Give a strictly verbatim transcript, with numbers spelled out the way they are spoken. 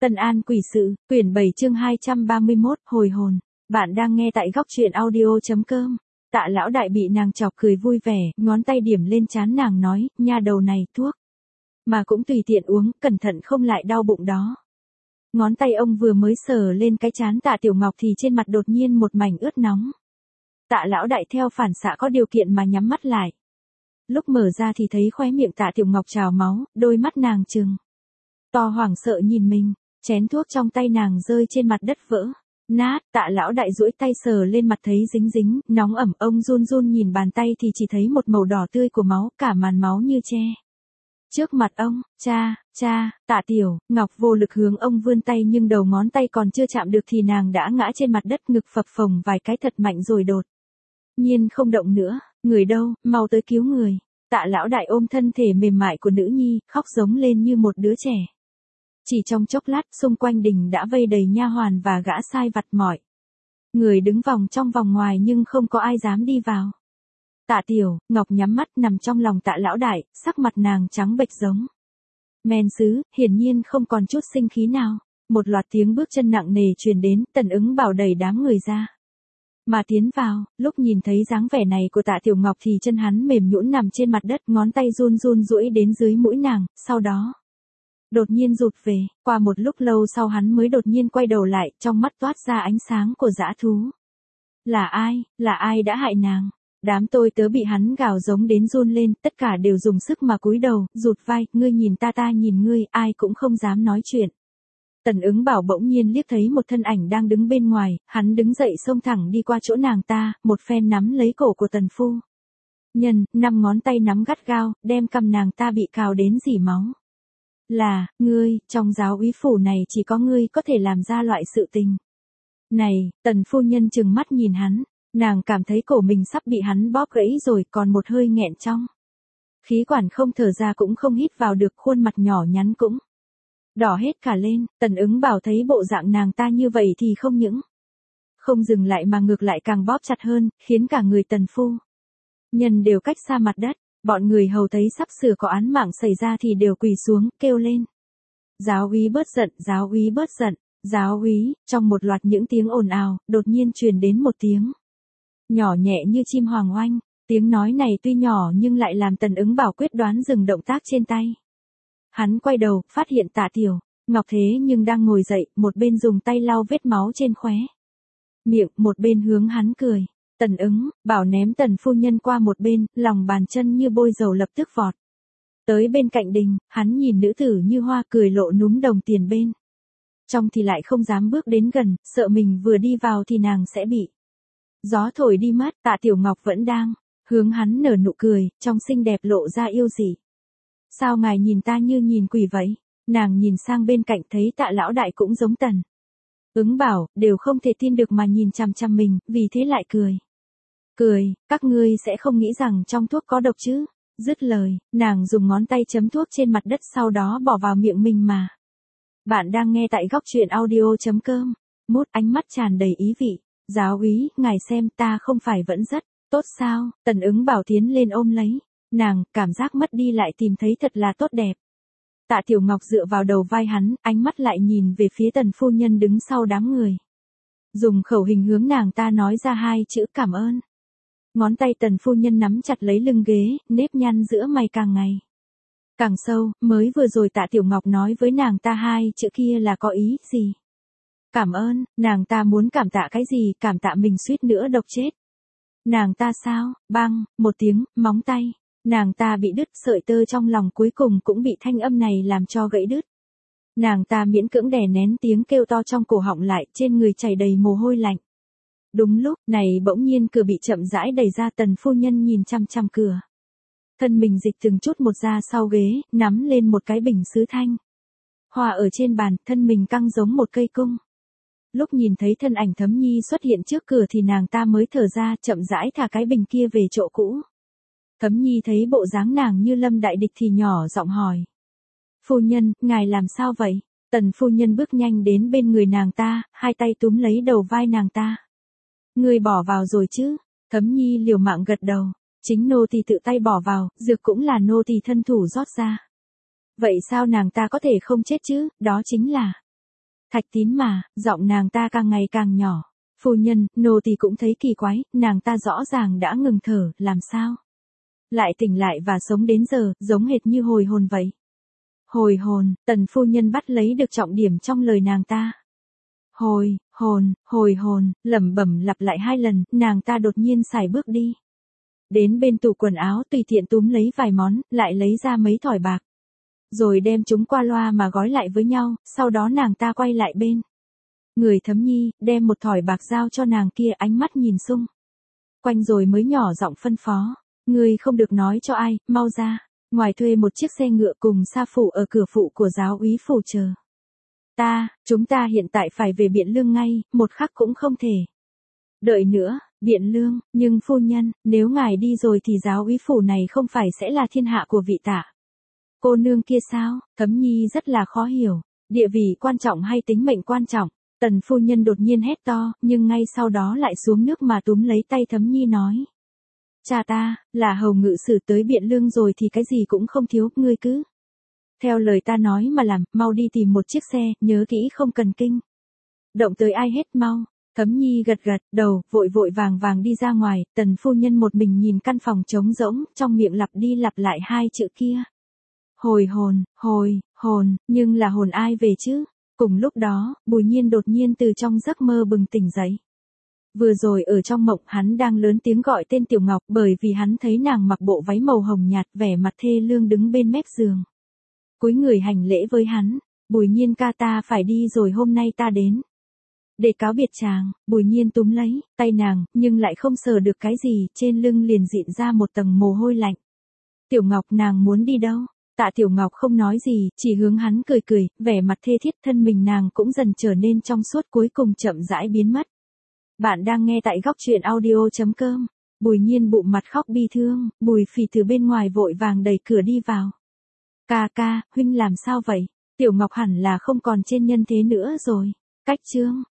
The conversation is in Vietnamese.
Tân An quỷ sự, quyển bảy chương hai trăm ba mươi mốt, hồi hồn. Bạn đang nghe tại góc truyện audio.com. Tạ lão đại bị nàng chọc cười vui vẻ, ngón tay điểm lên trán nàng nói, nha đầu này, thuốc. Mà cũng tùy tiện uống, cẩn thận không lại đau bụng đó. Ngón tay ông vừa mới sờ lên cái trán Tạ Tiểu Ngọc thì trên mặt đột nhiên một mảnh ướt nóng. Tạ lão đại theo phản xạ có điều kiện mà nhắm mắt lại. Lúc mở ra thì thấy khóe miệng Tạ Tiểu Ngọc trào máu, đôi mắt nàng trừng to hoảng sợ nhìn mình. Chén thuốc trong tay nàng rơi trên mặt đất vỡ nát. Tạ lão đại duỗi tay sờ lên mặt thấy dính dính, nóng ẩm. Ông run run nhìn bàn tay thì chỉ thấy một màu đỏ tươi của máu, cả màn máu như che trước mặt ông. Cha, cha. Tạ Tiểu Ngọc vô lực hướng ông vươn tay nhưng đầu ngón tay còn chưa chạm được thì nàng đã ngã trên mặt đất, ngực phập phồng vài cái thật mạnh rồi đột nhiên không động nữa. Người đâu, mau tới cứu người. Tạ lão đại ôm thân thể mềm mại của nữ nhi, khóc giống lên như một đứa trẻ. Chỉ trong chốc lát, xung quanh đình đã vây đầy nha hoàn và gã sai vặt mọi người đứng vòng trong vòng ngoài nhưng không có ai dám đi vào. Tạ Tiểu Ngọc nhắm mắt nằm trong lòng Tạ lão đại, sắc mặt nàng trắng bệch giống men sứ, hiển nhiên không còn chút sinh khí nào. Một loạt tiếng bước chân nặng nề truyền đến, Tần Ứng Bảo đẩy đám người ra mà tiến vào. Lúc nhìn thấy dáng vẻ này của Tạ Tiểu Ngọc thì chân hắn mềm nhũn nằm trên mặt đất, ngón tay run run duỗi đến dưới mũi nàng, sau đó đột nhiên rụt về. Qua một lúc lâu sau hắn mới đột nhiên quay đầu lại, trong mắt toát ra ánh sáng của dã thú. Là ai, là ai đã hại nàng? Đám tôi tớ bị hắn gào giống đến run lên, tất cả đều dùng sức mà cúi đầu, rụt vai, ngươi nhìn ta ta nhìn ngươi, ai cũng không dám nói chuyện. Tần Ứng Bảo bỗng nhiên liếc thấy một thân ảnh đang đứng bên ngoài, hắn đứng dậy xông thẳng đi qua chỗ nàng ta, một phen nắm lấy cổ của Tần phu nhân, năm ngón tay nắm gắt gao, đem cằm nàng ta bị cào đến rỉ máu. Là, ngươi, trong giáo úy phủ này chỉ có ngươi có thể làm ra loại sự tình này. Tần phu nhân trừng mắt nhìn hắn, nàng cảm thấy cổ mình sắp bị hắn bóp gãy rồi, còn một hơi nghẹn trong khí quản, không thở ra cũng không hít vào được, khuôn mặt nhỏ nhắn cũng đỏ hết cả lên. Tần Ứng Bảo thấy bộ dạng nàng ta như vậy thì không những không dừng lại mà ngược lại càng bóp chặt hơn, khiến cả người Tần phu nhân đều cách xa mặt đất. Bọn người hầu thấy sắp sửa có án mạng xảy ra thì đều quỳ xuống, kêu lên. Giáo úy bớt giận, giáo úy bớt giận, giáo úy. Trong một loạt những tiếng ồn ào, đột nhiên truyền đến một tiếng nhỏ nhẹ như chim hoàng oanh. Tiếng nói này tuy nhỏ nhưng lại làm Tần Ứng Bảo quyết đoán dừng động tác trên tay. Hắn quay đầu, phát hiện Tạ Tiểu Ngọc thế nhưng đang ngồi dậy, một bên dùng tay lau vết máu trên khóe miệng, một bên hướng hắn cười. Tần Ứng Bảo ném Tần phu nhân qua một bên, lòng bàn chân như bôi dầu lập tức vọt tới bên cạnh đình. Hắn nhìn nữ tử như hoa, cười lộ núm đồng tiền bên trong thì lại không dám bước đến gần, sợ mình vừa đi vào thì nàng sẽ bị gió thổi đi mất. Tạ Tiểu Ngọc vẫn đang hướng hắn nở nụ cười, trong xinh đẹp lộ ra yêu dị. Sao ngài nhìn ta như nhìn quỷ vậy? Nàng nhìn sang bên cạnh thấy Tạ lão đại cũng giống Tần Ứng Bảo, đều không thể tin được mà nhìn chằm chằm mình, vì thế lại cười. Cười, các ngươi sẽ không nghĩ rằng trong thuốc có độc chứ? Dứt lời, nàng dùng ngón tay chấm thuốc trên mặt đất, sau đó bỏ vào miệng mình mà. Bạn đang nghe tại góc truyện audio.com. Mốt ánh mắt tràn đầy ý vị. Giáo úy, ngài xem ta không phải vẫn rất tốt sao? Tần Ứng Bảo tiến lên ôm lấy nàng, cảm giác mất đi lại tìm thấy thật là tốt đẹp. Tạ Tiểu Ngọc dựa vào đầu vai hắn, ánh mắt lại nhìn về phía Tần phu nhân đứng sau đám người. Dùng khẩu hình hướng nàng ta nói ra hai chữ cảm ơn. Ngón tay Tần phu nhân nắm chặt lấy lưng ghế, nếp nhăn giữa mày càng ngày càng sâu. Mới vừa rồi Tạ Tiểu Ngọc nói với nàng ta hai chữ kia là có ý gì? Cảm ơn. Nàng ta muốn cảm tạ cái gì? Cảm tạ mình suýt nữa độc chết nàng ta sao? Băng một tiếng, móng tay nàng ta bị đứt, sợi tơ trong lòng cuối cùng cũng bị thanh âm này làm cho gãy đứt. Nàng ta miễn cưỡng đè nén tiếng kêu to trong cổ họng lại, trên người chảy đầy mồ hôi lạnh. Đúng lúc này bỗng nhiên cửa bị chậm rãi đẩy ra. Tần phu nhân nhìn chăm chăm cửa, thân mình dịch từng chút một ra sau ghế, nắm lên một cái bình sứ thanh hoa ở trên bàn, thân mình căng giống một cây cung. Lúc nhìn thấy thân ảnh Thấm Nhi xuất hiện trước cửa thì nàng ta mới thở ra, chậm rãi thả cái bình kia về chỗ cũ. Thấm Nhi thấy bộ dáng nàng như lâm đại địch thì nhỏ giọng hỏi. Phu nhân, ngài làm sao vậy? Tần phu nhân bước nhanh đến bên người nàng ta, hai tay túm lấy đầu vai nàng ta. Ngươi bỏ vào rồi chứ? Thấm Nhi liều mạng gật đầu. Chính nô tỳ tự tay bỏ vào, dược cũng là nô tỳ thân thủ rót ra. Vậy sao nàng ta có thể không chết chứ? Đó chính là Thạch Tín mà, giọng nàng ta càng ngày càng nhỏ. Phu nhân, nô tỳ cũng thấy kỳ quái, nàng ta rõ ràng đã ngừng thở, làm sao? Lại tỉnh lại và sống đến giờ, giống hệt như hồi hồn vậy. Hồi hồn, Tần phu nhân bắt lấy được trọng điểm trong lời nàng ta. Hồi, hồn, hồi hồn, lẩm bẩm lặp lại hai lần, nàng ta đột nhiên xài bước đi. Đến bên tủ quần áo tùy tiện túm lấy vài món, lại lấy ra mấy thỏi bạc. Rồi đem chúng qua loa mà gói lại với nhau, sau đó nàng ta quay lại bên. Người Thấm Nhi, đem một thỏi bạc giao cho nàng kia, ánh mắt nhìn xung quanh rồi mới nhỏ giọng phân phó. Ngươi không được nói cho ai, mau ra. Ngoài thuê một chiếc xe ngựa cùng sa phủ ở cửa phụ của giáo úy phủ chờ. Ta, chúng ta hiện tại phải về Biện Lương ngay, một khắc cũng không thể. Đợi nữa, Biện Lương, nhưng phu nhân, nếu ngài đi rồi thì giáo úy phủ này không phải sẽ là thiên hạ của vị Tạ cô nương kia sao? Thấm Nhi rất là khó hiểu, địa vị quan trọng hay tính mệnh quan trọng? Tần phu nhân đột nhiên hét to, nhưng ngay sau đó lại xuống nước mà túm lấy tay Thấm Nhi nói. Cha ta, là hầu ngự sử tới Biện Lương rồi thì cái gì cũng không thiếu, ngươi cứ theo lời ta nói mà làm, mau đi tìm một chiếc xe, nhớ kỹ không cần kinh động tới ai hết, mau. Thấm Nhi gật gật đầu, vội vội vàng vàng đi ra ngoài, tần phu nhân một mình nhìn căn phòng trống rỗng, trong miệng lặp đi lặp lại hai chữ kia. Hồi hồn, hồi, hồn, nhưng là hồn ai về chứ? Cùng lúc đó, Bùi Nhiên đột nhiên từ trong giấc mơ bừng tỉnh dậy. Vừa rồi ở trong mộng hắn đang lớn tiếng gọi tên Tiểu Ngọc bởi vì hắn thấy nàng mặc bộ váy màu hồng nhạt vẻ mặt thê lương đứng bên mép giường. Cúi người hành lễ với hắn, Bùi Nhiên ca ta phải đi rồi, hôm nay ta đến để cáo biệt chàng. Bùi Nhiên túm lấy tay nàng, nhưng lại không sờ được cái gì, trên lưng liền dịn ra một tầng mồ hôi lạnh. Tiểu Ngọc, nàng muốn đi đâu? Tạ Tiểu Ngọc không nói gì, chỉ hướng hắn cười cười, vẻ mặt thê thiết, thân mình nàng cũng dần trở nên trong suốt, cuối cùng chậm rãi biến mất. Bạn đang nghe tại góc truyện audio chấm com. Bùi Nhiên bụng mặt khóc bi thương, Bùi Phỉ từ bên ngoài vội vàng đẩy cửa đi vào. Ca ca, huynh làm sao vậy? Tiểu Ngọc hẳn là không còn trên nhân thế nữa rồi. Cách chương